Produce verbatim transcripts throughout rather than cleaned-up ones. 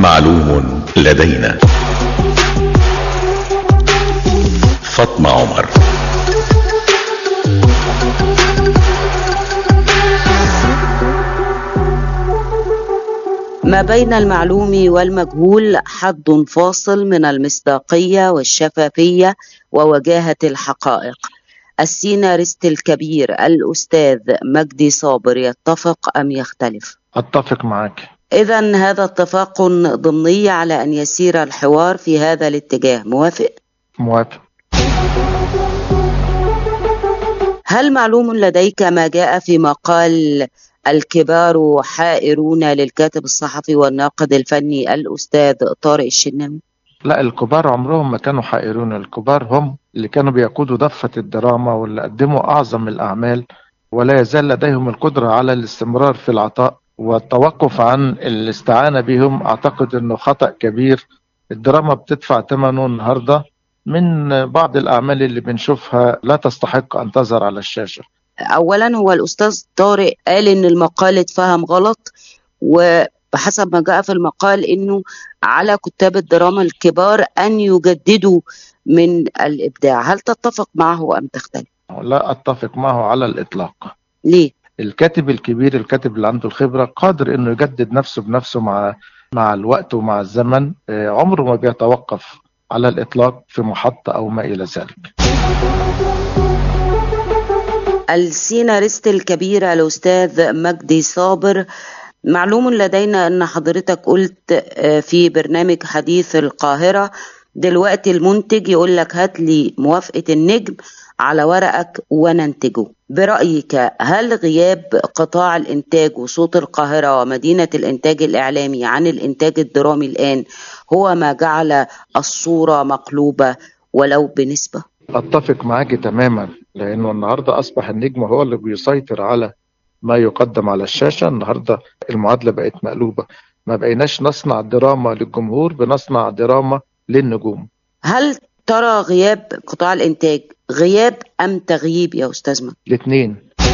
معلوم لدينا. فاطمة عمر. ما بين المعلوم والمجهول حد فاصل من المصداقية والشفافية ووجاهة الحقائق. السيناريست الكبير الأستاذ مجدي صابر يتفق أم يختلف؟ أتفق معك. إذن هذا اتفاق ضمني على أن يسير الحوار في هذا الاتجاه. موافق؟ موافق. هل معلوم لديك ما جاء في مقال الكبار حائرون للكاتب الصحفي والناقد الفني الأستاذ طارق الشناوي؟ لا، الكبار عمرهم ما كانوا حائرون. الكبار هم اللي كانوا بيقودوا ضفة الدراما واللي قدموا أعظم الأعمال، ولا يزال لديهم القدرة على الاستمرار في العطاء، والتوقف عن الاستعانة بهم أعتقد أنه خطأ كبير. الدراما بتدفع ثمنه النهاردة من بعض الأعمال اللي بنشوفها لا تستحق أن تظهر على الشاشة. أولا هو الأستاذ طارق قال إن المقال اتفهم غلط، وبحسب ما جاء في المقال إنه على كتاب الدراما الكبار أن يجددوا من الإبداع. هل تتفق معه أم تختلف؟ لا أتفق معه على الإطلاق. ليه؟ الكاتب الكبير، الكاتب اللي عنده الخبرة، قادر إنه يجدد نفسه بنفسه مع مع الوقت ومع الزمن. عمره ما بيتوقف على الإطلاق في محطة أو ما إلى ذلك. السيناريست الكبير الأستاذ مجدي صابر، معلوم لدينا أن حضرتك قلت في برنامج حديث القاهرة دلوقتي المنتج يقول لك هات لي موافقة النجم على ورقك وننتجه. برأيك هل غياب قطاع الإنتاج وصوت القاهرة ومدينة الإنتاج الإعلامي عن الإنتاج الدرامي الآن هو ما جعل الصورة مقلوبة ولو بنسبة؟ أتفق معك تماما، لأنه النهاردة أصبح النجم هو اللي بيسيطر على ما يقدم على الشاشة. النهاردة المعادلة بقت مقلوبة، ما بقيناش نصنع دراما للجمهور، بنصنع دراما للنجوم. هل ترى غياب قطاع الإنتاج غياب أم تغييب يا أستاذ مجدي؟ الاثنين.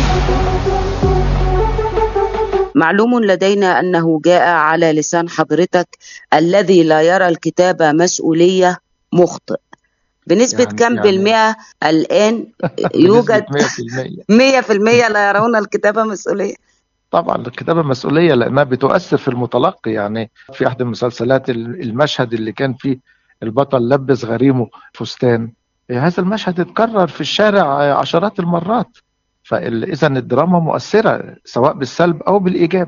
معلوم لدينا أنه جاء على لسان حضرتك الذي لا يرى الكتابة مسؤولية مخطئ. بنسبة يعني كم يعني بالمئة الآن يوجد مية في المية لا يرون الكتابة مسؤولية؟ طبعا الكتابة مسؤولية لأنها بتؤثر في المتلقي. يعني في أحد المسلسلات المشهد اللي كان فيه البطل لبس غريمه فستان، هذا المشهد اتكرر في الشارع عشرات المرات. فإذا الدراما مؤثرة سواء بالسلب أو بالإيجاب.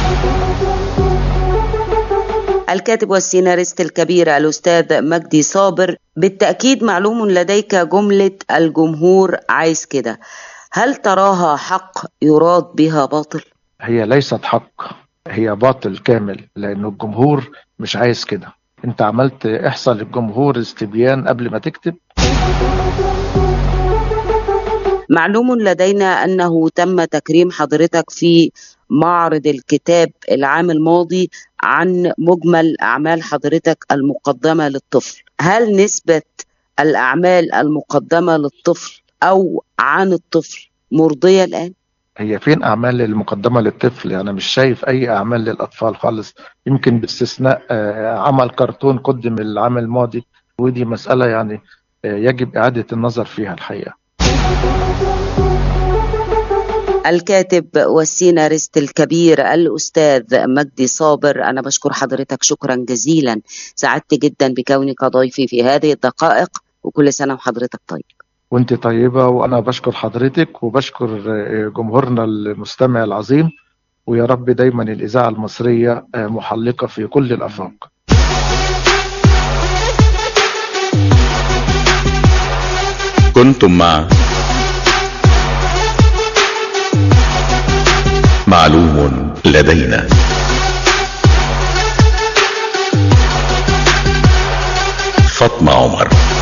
الكاتب والسيناريست الكبير الأستاذ مجدي صابر، بالتأكيد معلوم لديك جملة الجمهور عايز كده، هل تراها حق يراد بها باطل؟ هي ليست حق، هي باطل كامل، لأنه الجمهور مش عايز كده. انت عملت احصى للجمهور استبيان قبل ما تكتب. معلوم لدينا أنه تم تكريم حضرتك في معرض الكتاب العام الماضي عن مجمل أعمال حضرتك المقدمة للطفل. هل نسبة الأعمال المقدمة للطفل أو عن الطفل مرضية الآن؟ هي فين أعمال المقدمة للطفل؟ أنا مش شايف أي أعمال للأطفال خالص، يمكن باستثناء عمل كرتون قدم العام الماضي، ودي مسألة يعني يجب إعادة النظر فيها الحقيقة. الكاتب والسيناريست الكبير الأستاذ مجدي صابر، أنا بشكر حضرتك شكرا جزيلا، سعدت جدا بكونك ضيفي في هذه الدقائق، وكل سنة وحضرتك طيب. وانت طيبة، وأنا بشكر حضرتك وبشكر جمهورنا المستمع العظيم، ويا رب دايما الإذاعة المصرية محلقة في كل الآفاق. كنتم مع معلوم لدينا. فاطمة عمر.